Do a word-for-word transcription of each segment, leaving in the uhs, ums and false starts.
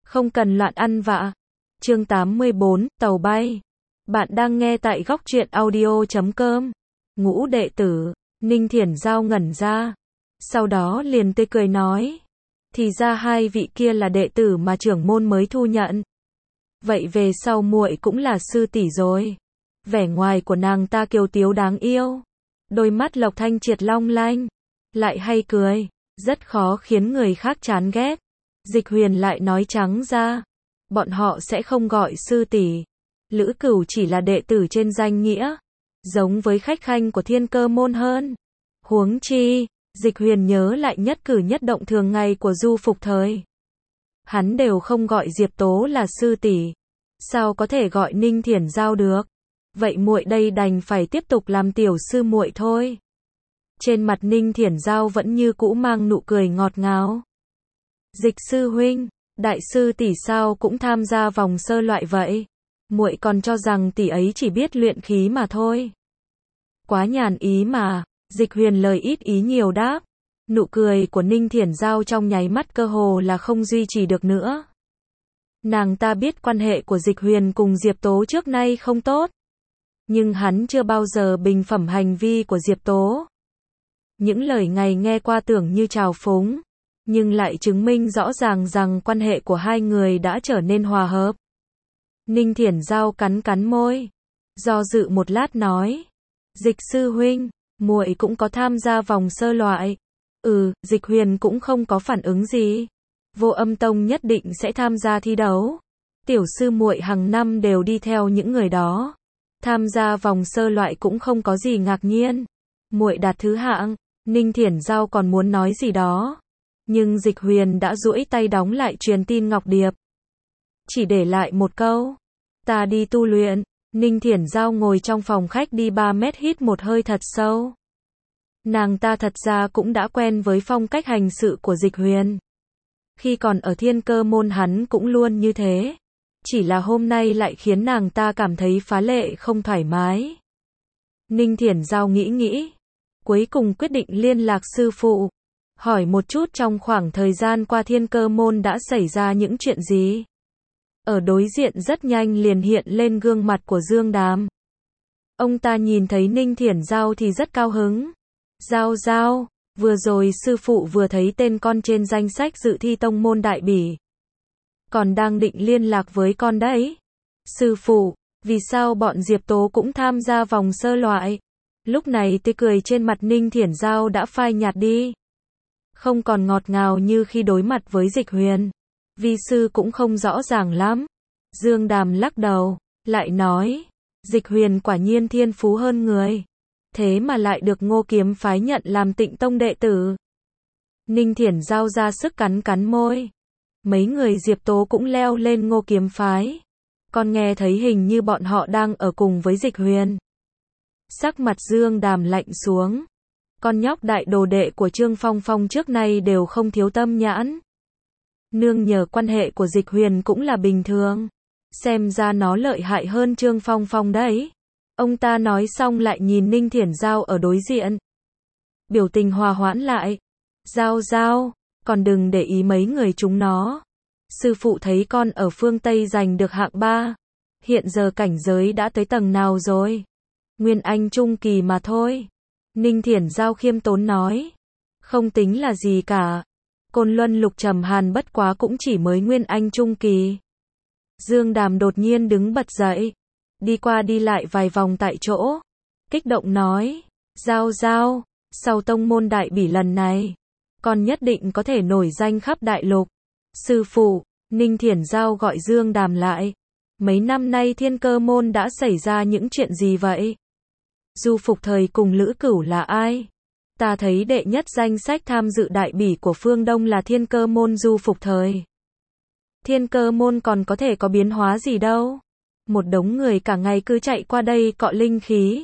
Không cần loạn ăn vạ. Chương tám mươi bốn, Tàu bay. Bạn đang nghe tại góc truyện audio chấm com. Ngũ đệ tử, Ninh Thiển Giao ngẩn ra. Sau đó liền tươi cười nói. Thì ra hai vị kia là đệ tử mà trưởng môn mới thu nhận. Vậy về sau muội cũng là sư tỷ rồi. Vẻ ngoài của nàng ta kiều tiếu đáng yêu. Đôi mắt Lộc Thanh Triệt long lanh. Lại hay cười. Rất khó khiến người khác chán ghét. Dịch Huyền lại nói trắng ra. Bọn họ sẽ không gọi sư tỷ. Lữ Cửu chỉ là đệ tử trên danh nghĩa. Giống với khách khanh của Thiên Cơ môn hơn. Huống chi, Dịch Huyền nhớ lại nhất cử nhất động thường ngày của Du Phục Thời. Hắn đều không gọi Diệp Tố là sư tỷ. Sao có thể gọi Ninh Thiển Giao được? Vậy muội đây đành phải tiếp tục làm tiểu sư muội thôi. Trên mặt Ninh Thiển Giao vẫn như cũ mang nụ cười ngọt ngào. Dịch sư huynh, đại sư tỷ sao cũng tham gia vòng sơ loại vậy? Muội còn cho rằng tỷ ấy chỉ biết luyện khí mà thôi. Quá nhàn ý mà, Dịch Huyền lời ít ý nhiều đáp. Nụ cười của Ninh Thiển Giao trong nháy mắt cơ hồ là không duy trì được nữa. Nàng ta biết quan hệ của Dịch Huyền cùng Diệp Tố trước nay không tốt. Nhưng hắn chưa bao giờ bình phẩm hành vi của Diệp Tố. Những lời ngày nghe qua tưởng như trào phúng, nhưng lại chứng minh rõ ràng rằng quan hệ của hai người đã trở nên hòa hợp. Ninh Thiển Giao cắn cắn môi, do dự một lát nói. Dịch sư huynh, muội cũng có tham gia vòng sơ loại. Ừ, Dịch Huyền cũng không có phản ứng gì. Vô Âm Tông nhất định sẽ tham gia thi đấu. Tiểu sư muội hàng năm đều đi theo những người đó. Tham gia vòng sơ loại cũng không có gì ngạc nhiên. Muội đạt thứ hạng. Ninh Thiển Giao còn muốn nói gì đó. Nhưng Dịch Huyền đã duỗi tay đóng lại truyền tin ngọc điệp. Chỉ để lại một câu. Ta đi tu luyện. Ninh Thiển Giao ngồi trong phòng khách đi ba mét hít một hơi thật sâu. Nàng ta thật ra cũng đã quen với phong cách hành sự của Dịch Huyền. Khi còn ở Thiên Cơ môn hắn cũng luôn như thế. Chỉ là hôm nay lại khiến nàng ta cảm thấy phá lệ không thoải mái. Ninh Thiển Giao nghĩ nghĩ. Cuối cùng quyết định liên lạc sư phụ. Hỏi một chút trong khoảng thời gian qua Thiên Cơ môn đã xảy ra những chuyện gì. Ở đối diện rất nhanh liền hiện lên gương mặt của Dương Đàm. Ông ta nhìn thấy Ninh Thiển Giao thì rất cao hứng. Giao Giao, vừa rồi sư phụ vừa thấy tên con trên danh sách dự thi tông môn đại bỉ. Còn đang định liên lạc với con đấy. Sư phụ, vì sao bọn Diệp Tố cũng tham gia vòng sơ loại? Lúc này tươi cười trên mặt Ninh Thiển Giao đã phai nhạt đi. Không còn ngọt ngào như khi đối mặt với Dịch Huyền. Vi sư cũng không rõ ràng lắm. Dương Đàm lắc đầu, lại nói. Dịch Huyền quả nhiên thiên phú hơn người. Thế mà lại được Ngô Kiếm phái nhận làm Tịnh Tông đệ tử. Ninh Thiển Giao ra sức cắn cắn môi. Mấy người Diệp Tố cũng leo lên Ngô Kiếm phái. Con nghe thấy hình như bọn họ đang ở cùng với Dịch Huyền. Sắc mặt Dương Đàm lạnh xuống. Con nhóc đại đồ đệ của Trương Phong Phong trước nay đều không thiếu tâm nhãn. Nương nhờ quan hệ của Dịch Huyền cũng là bình thường. Xem ra nó lợi hại hơn Trương Phong Phong đấy. Ông ta nói xong lại nhìn Ninh Thiển Giao ở đối diện. Biểu tình hòa hoãn lại. Giao Giao, còn đừng để ý mấy người chúng nó. Sư phụ thấy con ở phương Tây giành được hạng ba. Hiện giờ cảnh giới đã tới tầng nào rồi? Nguyên Anh trung kỳ mà thôi. Ninh Thiển Giao khiêm tốn nói. Không tính là gì cả. Côn Luân Lục Trầm Hàn bất quá cũng chỉ mới Nguyên Anh trung kỳ. Dương Đàm đột nhiên đứng bật dậy. Đi qua đi lại vài vòng tại chỗ. Kích động nói. Giao Giao, sau tông môn đại bỉ lần này, con nhất định có thể nổi danh khắp đại lục. Sư phụ, Ninh Thiển Giao gọi Dương Đàm lại. Mấy năm nay Thiên Cơ môn đã xảy ra những chuyện gì vậy? Du Phục Thời cùng Lữ Cửu là ai? Ta thấy đệ nhất danh sách tham dự đại bỉ của phương Đông là Thiên Cơ môn Du Phục Thời. Thiên Cơ môn còn có thể có biến hóa gì đâu? Một đống người cả ngày cứ chạy qua đây cọ linh khí.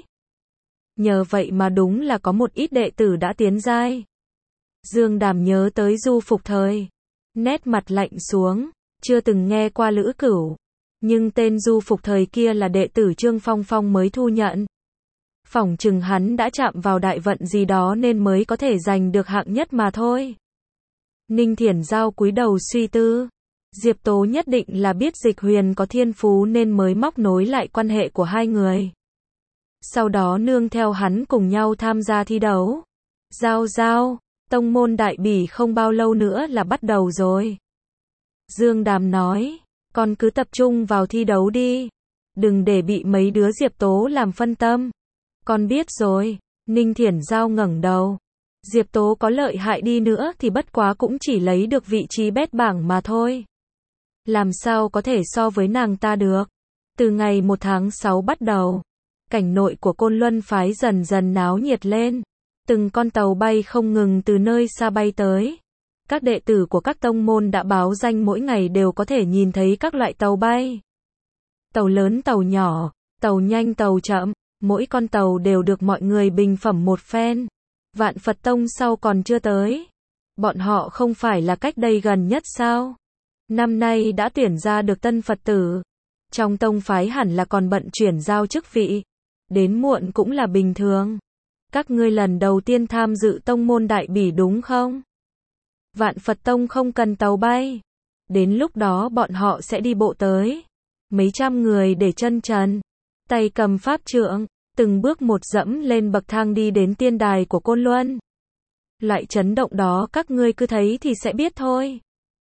Nhờ vậy mà đúng là có một ít đệ tử đã tiến giai. Dương Đàm nhớ tới Du Phục Thời. Nét mặt lạnh xuống, chưa từng nghe qua Lữ Cửu. Nhưng tên Du Phục Thời kia là đệ tử Trương Phong Phong mới thu nhận. Phỏng chừng hắn đã chạm vào đại vận gì đó nên mới có thể giành được hạng nhất mà thôi. Ninh Thiển Giao cúi đầu suy tư. Diệp Tố nhất định là biết Dịch Huyền có thiên phú nên mới móc nối lại quan hệ của hai người. Sau đó nương theo hắn cùng nhau tham gia thi đấu. Giao giao, tông môn Đại Bỉ không bao lâu nữa là bắt đầu rồi. Dương Đàm nói, con cứ tập trung vào thi đấu đi. Đừng để bị mấy đứa Diệp Tố làm phân tâm. Con biết rồi. Ninh Thiển Giao ngẩng đầu. Diệp Tố có lợi hại đi nữa thì bất quá cũng chỉ lấy được vị trí bét bảng mà thôi. Làm sao có thể so với nàng ta được. Từ ngày một tháng sáu bắt đầu, cảnh nội của Côn Luân phái dần dần náo nhiệt lên. Từng con tàu bay không ngừng từ nơi xa bay tới. Các đệ tử của các tông môn đã báo danh mỗi ngày đều có thể nhìn thấy các loại tàu bay. Tàu lớn, tàu nhỏ, tàu nhanh, tàu chậm, mỗi con tàu đều được mọi người bình phẩm một phen. Vạn Phật Tông sau còn chưa tới. Bọn họ không phải là cách đây gần nhất sao? Năm nay đã tuyển ra được tân Phật tử. Trong tông phái hẳn là còn bận chuyển giao chức vị. Đến muộn cũng là bình thường. Các ngươi lần đầu tiên tham dự tông môn Đại Bỉ đúng không? Vạn Phật Tông không cần tàu bay. Đến lúc đó bọn họ sẽ đi bộ tới. Mấy trăm người để chân trần, tay cầm pháp trượng, từng bước một dẫm lên bậc thang đi đến tiên đài của Côn Luân. Loại chấn động đó các ngươi cứ thấy thì sẽ biết thôi.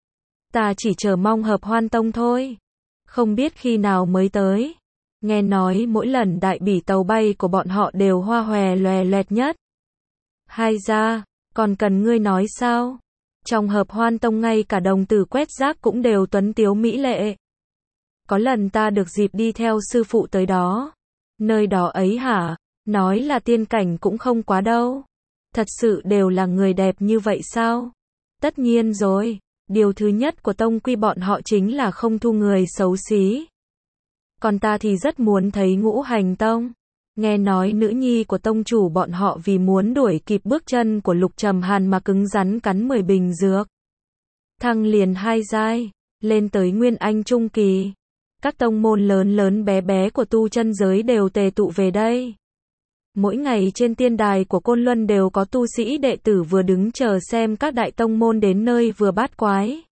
Ta chỉ chờ mong Hợp Hoan Tông thôi. Không biết khi nào mới tới. Nghe nói mỗi lần Đại Bỉ tàu bay của bọn họ đều hoa hòe loè loẹt nhất. Hai ra, còn cần ngươi nói sao? Trong Hợp Hoan Tông ngay cả đồng tử quét rác cũng đều tuấn tiếu mỹ lệ. Có lần ta được dịp đi theo sư phụ tới đó. Nơi đó ấy hả? Nói là tiên cảnh cũng không quá đâu. Thật sự đều là người đẹp như vậy sao? Tất nhiên rồi. Điều thứ nhất của tông quy bọn họ chính là không thu người xấu xí. Còn ta thì rất muốn thấy Ngũ Hành Tông. Nghe nói nữ nhi của tông chủ bọn họ vì muốn đuổi kịp bước chân của Lục Trầm Hàn mà cứng rắn cắn mười bình dược. Thăng liền hai giai, lên tới Nguyên Anh Trung Kỳ. Các tông môn lớn lớn bé bé của tu chân giới đều tề tụ về đây. Mỗi ngày trên tiên đài của Côn Luân đều có tu sĩ đệ tử vừa đứng chờ xem các đại tông môn đến nơi vừa bát quái.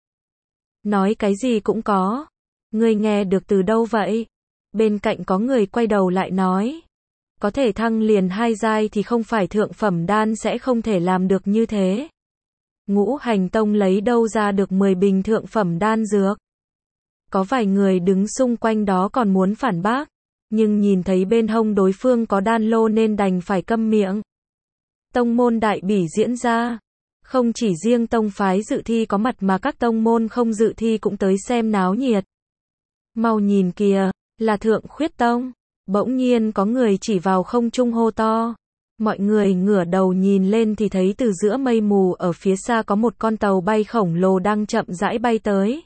Nói cái gì cũng có. Ngươi nghe được từ đâu vậy? Bên cạnh có người quay đầu lại nói. Có thể thăng liền hai giai thì không phải thượng phẩm đan sẽ không thể làm được như thế. Ngũ Hành Tông lấy đâu ra được mười bình thượng phẩm đan dược? Có vài người đứng xung quanh đó còn muốn phản bác, nhưng nhìn thấy bên hông đối phương có đan lô nên đành phải câm miệng. Tông môn Đại Bỉ diễn ra, không chỉ riêng tông phái dự thi có mặt mà các tông môn không dự thi cũng tới xem náo nhiệt. Mau nhìn kìa, là Thượng Khuyết Tông. Bỗng nhiên có người chỉ vào không trung hô to. Mọi người ngửa đầu nhìn lên thì thấy từ giữa mây mù ở phía xa có một con tàu bay khổng lồ đang chậm rãi bay tới.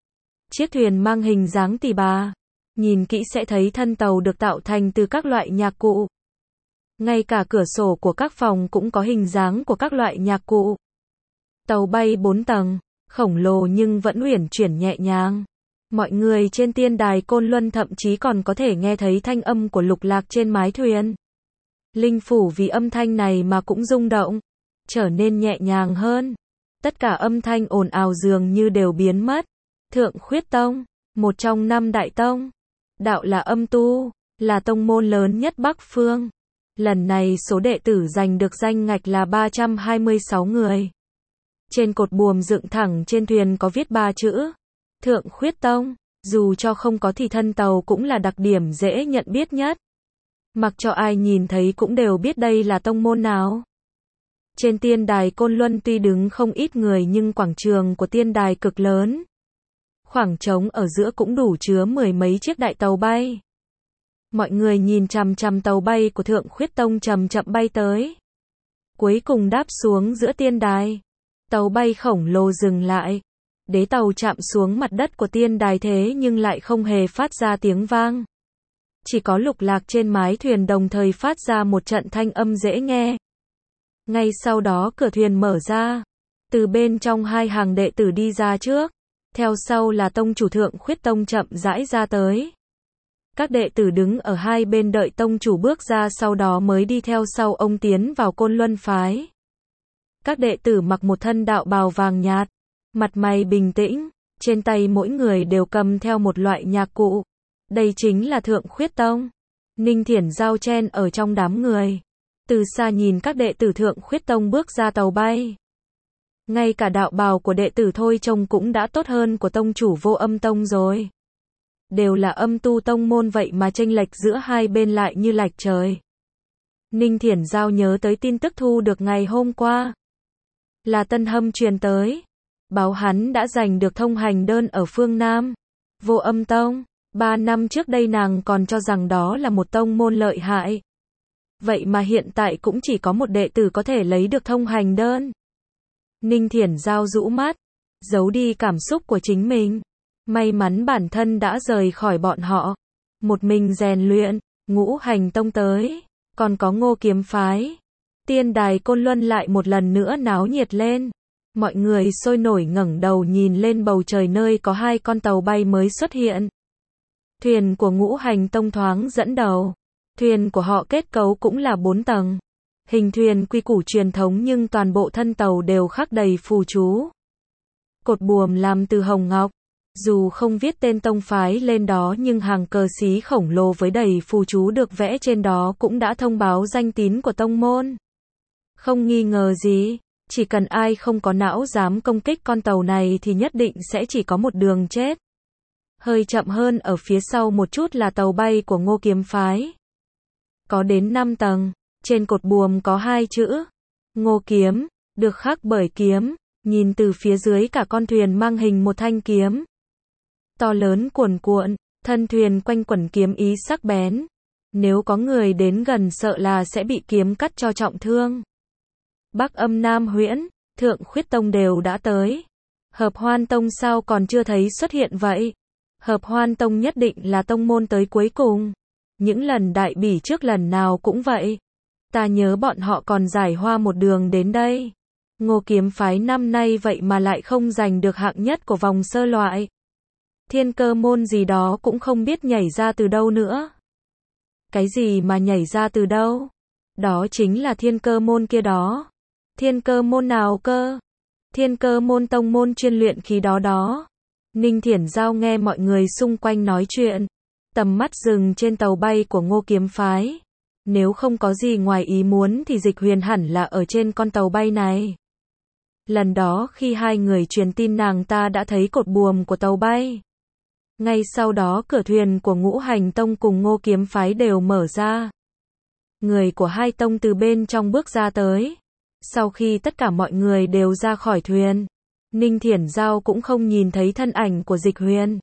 Chiếc thuyền mang hình dáng tỳ bà. Nhìn kỹ sẽ thấy thân tàu được tạo thành từ các loại nhạc cụ. Ngay cả cửa sổ của các phòng cũng có hình dáng của các loại nhạc cụ. Tàu bay bốn tầng, khổng lồ nhưng vẫn uyển chuyển nhẹ nhàng. Mọi người trên tiên đài Côn Luân thậm chí còn có thể nghe thấy thanh âm của Lục Lạc trên mái thuyền. Linh phủ vì âm thanh này mà cũng rung động, trở nên nhẹ nhàng hơn. Tất cả âm thanh ồn ào dường như đều biến mất. Thượng Khuyết Tông, một trong năm đại tông. Đạo là âm tu, là tông môn lớn nhất Bắc Phương. Lần này số đệ tử giành được danh ngạch là ba trăm hai mươi sáu người. Trên cột buồm dựng thẳng trên thuyền có viết ba chữ. Thượng Khuyết Tông, dù cho không có thì thân tàu cũng là đặc điểm dễ nhận biết nhất. Mặc cho ai nhìn thấy cũng đều biết đây là tông môn nào. Trên tiên đài Côn Luân tuy đứng không ít người nhưng quảng trường của tiên đài cực lớn. Khoảng trống ở giữa cũng đủ chứa mười mấy chiếc đại tàu bay. Mọi người nhìn chằm chằm tàu bay của Thượng Khuyết Tông chậm chậm bay tới. Cuối cùng đáp xuống giữa tiên đài. Tàu bay khổng lồ dừng lại. Đế tàu chạm xuống mặt đất của tiên đài thế nhưng lại không hề phát ra tiếng vang. Chỉ có Lục Lạc trên mái thuyền đồng thời phát ra một trận thanh âm dễ nghe. Ngay sau đó cửa thuyền mở ra. Từ bên trong hai hàng đệ tử đi ra trước. Theo sau là tông chủ Thượng Khuyết Tông chậm rãi ra tới. Các đệ tử đứng ở hai bên đợi tông chủ bước ra sau đó mới đi theo sau ông tiến vào Côn Luân phái. Các đệ tử mặc một thân đạo bào vàng nhạt. Mặt mày bình tĩnh, Trên tay mỗi người đều cầm theo một loại nhạc cụ. Đây chính là Thượng Khuyết Tông. Ninh Thiển Giao chen ở trong đám người. Từ xa nhìn các đệ tử Thượng Khuyết Tông bước ra tàu bay. Ngay cả đạo bào của đệ tử thôi trông cũng đã tốt hơn của tông chủ Vô Âm Tông rồi. Đều là âm tu tông môn vậy mà chênh lệch giữa hai bên lại như lệch trời. Ninh Thiển Giao nhớ tới tin tức thu được ngày hôm qua. Là Tân Hâm truyền tới. Báo hắn đã giành được thông hành đơn ở phương Nam. Vô Âm Tông. Ba năm trước đây nàng còn cho rằng đó là một tông môn lợi hại. Vậy mà hiện tại cũng chỉ có một đệ tử có thể lấy được thông hành đơn. Ninh Thiển Giao rũ mắt. Giấu đi cảm xúc của chính mình. May mắn bản thân đã rời khỏi bọn họ. Một mình rèn luyện. Ngũ Hành Tông tới. Còn có Ngô Kiếm Phái. Tiên đài Côn Luân lại một lần nữa náo nhiệt lên. Mọi người sôi nổi ngẩng đầu nhìn lên bầu trời nơi có hai con tàu bay mới xuất hiện. Thuyền của Ngũ Hành Tông thoáng dẫn đầu. Thuyền của họ kết cấu cũng là bốn tầng. Hình thuyền quy củ truyền thống nhưng toàn bộ thân tàu đều khắc đầy phù chú. Cột buồm làm từ hồng ngọc. Dù không viết tên tông phái lên đó nhưng hàng cờ xí khổng lồ với đầy phù chú được vẽ trên đó cũng đã thông báo danh tín của tông môn. Không nghi ngờ gì, chỉ cần ai không có não dám công kích con tàu này thì nhất định sẽ chỉ có một đường chết. Hơi chậm hơn ở phía sau một chút là tàu bay của Ngô Kiếm Phái. Có đến năm tầng, trên cột buồm có hai chữ Ngô Kiếm, được khắc bởi kiếm, nhìn từ phía dưới cả con thuyền mang hình một thanh kiếm. To lớn cuồn cuộn, thân thuyền quanh quẩn kiếm ý sắc bén. Nếu có người đến gần sợ là sẽ bị kiếm cắt cho trọng thương. Bắc Âm Nam Huyễn, Thượng Khuyết Tông đều đã tới. Hợp Hoan Tông sao còn chưa thấy xuất hiện vậy? Hợp Hoan Tông nhất định là tông môn tới cuối cùng. Những lần đại bỉ trước lần nào cũng vậy. Ta nhớ bọn họ còn giải hoa một đường đến đây. Ngô Kiếm Phái năm nay vậy mà lại không giành được hạng nhất của vòng sơ loại. Thiên Cơ môn gì đó cũng không biết nhảy ra từ đâu nữa. Cái gì mà nhảy ra từ đâu? Đó chính là Thiên Cơ môn kia đó. Thiên Cơ môn nào cơ? Thiên Cơ môn tông môn chuyên luyện khí đó đó. Ninh Thiển Giao nghe mọi người xung quanh nói chuyện. Tầm mắt dừng trên tàu bay của Ngô Kiếm Phái. Nếu không có gì ngoài ý muốn thì Dịch Huyền hẳn là ở trên con tàu bay này. Lần đó khi hai người truyền tin nàng ta đã thấy cột buồm của tàu bay. Ngay sau đó cửa thuyền của Ngũ Hành Tông cùng Ngô Kiếm Phái đều mở ra. Người của hai tông từ bên trong bước ra tới. Sau khi tất cả mọi người đều ra khỏi thuyền, Ninh Thiển Giao cũng không nhìn thấy thân ảnh của Dịch Huyền.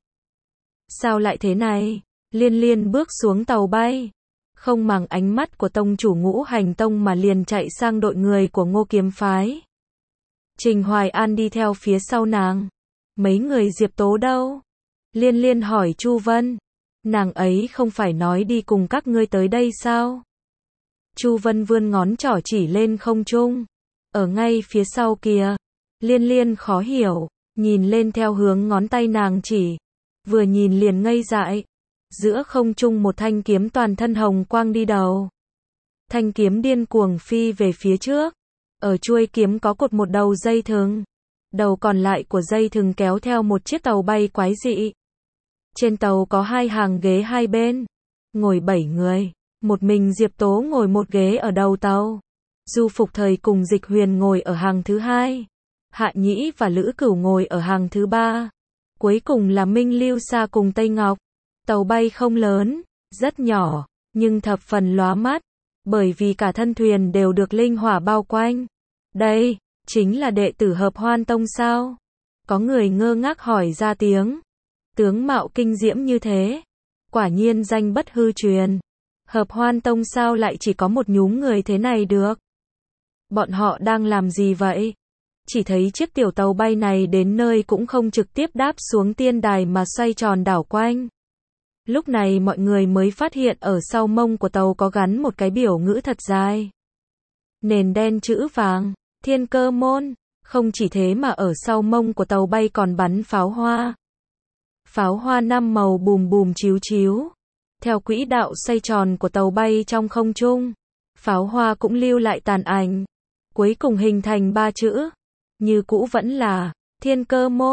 Sao lại thế này? Liên Liên bước xuống tàu bay. Không màng ánh mắt của tông chủ Ngũ Hành Tông mà liền chạy sang đội người của Ngô Kiếm Phái. Trình Hoài An đi theo phía sau nàng. Mấy người Diệp Tố đâu? Liên Liên hỏi Chu Vân. Nàng ấy không phải nói đi cùng các ngươi tới đây sao? Chu Vân vươn ngón trỏ chỉ lên không trung. Ở ngay phía sau kìa. Liên Liên khó hiểu, nhìn lên theo hướng ngón tay nàng chỉ. Vừa nhìn liền ngây dại. Giữa không trung một thanh kiếm toàn thân hồng quang đi đầu. Thanh kiếm điên cuồng phi về phía trước. Ở chuôi kiếm có cột một đầu dây thừng. Đầu còn lại của dây thừng kéo theo một chiếc tàu bay quái dị. Trên tàu có hai hàng ghế hai bên. Ngồi bảy người. Một mình Diệp Tố ngồi một ghế ở đầu tàu. Du Phục Thời cùng Dịch Huyền ngồi ở hàng thứ hai. Hạ Nhĩ và Lữ Cửu ngồi ở hàng thứ ba. Cuối cùng là Minh Lưu Sa cùng Tây Ngọc. Tàu bay không lớn, rất nhỏ, nhưng thập phần lóa mắt. Bởi vì cả thân thuyền đều được linh hỏa bao quanh. Đây, chính là đệ tử Hợp Hoan Tông sao? Có người ngơ ngác hỏi ra tiếng. Tướng mạo kinh diễm như thế. Quả nhiên danh bất hư truyền. Hợp Hoan Tông sao lại chỉ có một nhúm người thế này được? Bọn họ đang làm gì vậy? Chỉ thấy chiếc tiểu tàu bay này đến nơi cũng không trực tiếp đáp xuống tiên đài mà xoay tròn đảo quanh. Lúc này mọi người mới phát hiện ở sau mông của tàu có gắn một cái biểu ngữ thật dài. Nền đen chữ vàng, Thiên Cơ môn. Không chỉ thế mà ở sau mông của tàu bay còn bắn pháo hoa. Pháo hoa năm màu bùm bùm chiếu chiếu. Theo quỹ đạo xoay tròn của tàu bay trong không trung, pháo hoa cũng lưu lại tàn ảnh. Cuối cùng hình thành ba chữ. Như cũ vẫn là Thiên Cơ môn.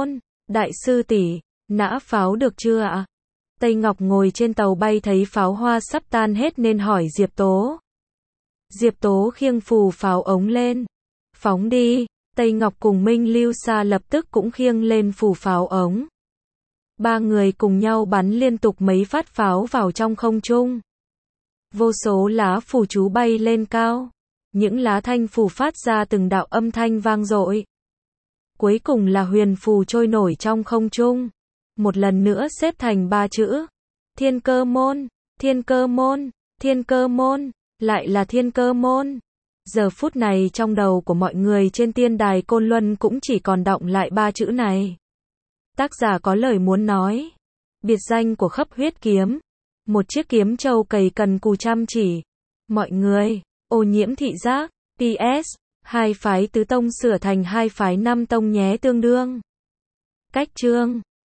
Đại sư tỷ, nã pháo được chưa ạ? Tây Ngọc ngồi trên tàu bay thấy pháo hoa sắp tan hết nên hỏi Diệp Tố. Diệp Tố khiêng phù pháo ống lên. Phóng đi, Tây Ngọc cùng Minh Lưu Sa lập tức cũng khiêng lên phù pháo ống. Ba người cùng nhau bắn liên tục mấy phát pháo vào trong không trung. Vô số lá phù chú bay lên cao. Những lá thanh phù phát ra từng đạo âm thanh vang dội. Cuối cùng là huyền phù trôi nổi trong không trung. Một lần nữa xếp thành ba chữ. Thiên Cơ Môn, Thiên Cơ Môn, Thiên Cơ Môn, lại là Thiên Cơ Môn. Giờ phút này trong đầu của mọi người trên tiên đài Côn Luân cũng chỉ còn đọng lại ba chữ này. Tác giả có lời muốn nói. Biệt danh của khấp huyết kiếm. Một chiếc kiếm trâu cày cần cù chăm chỉ. Mọi người, ô nhiễm thị giác. pê ét, hai phái tứ tông sửa thành hai phái năm tông nhé tương đương. Cách chương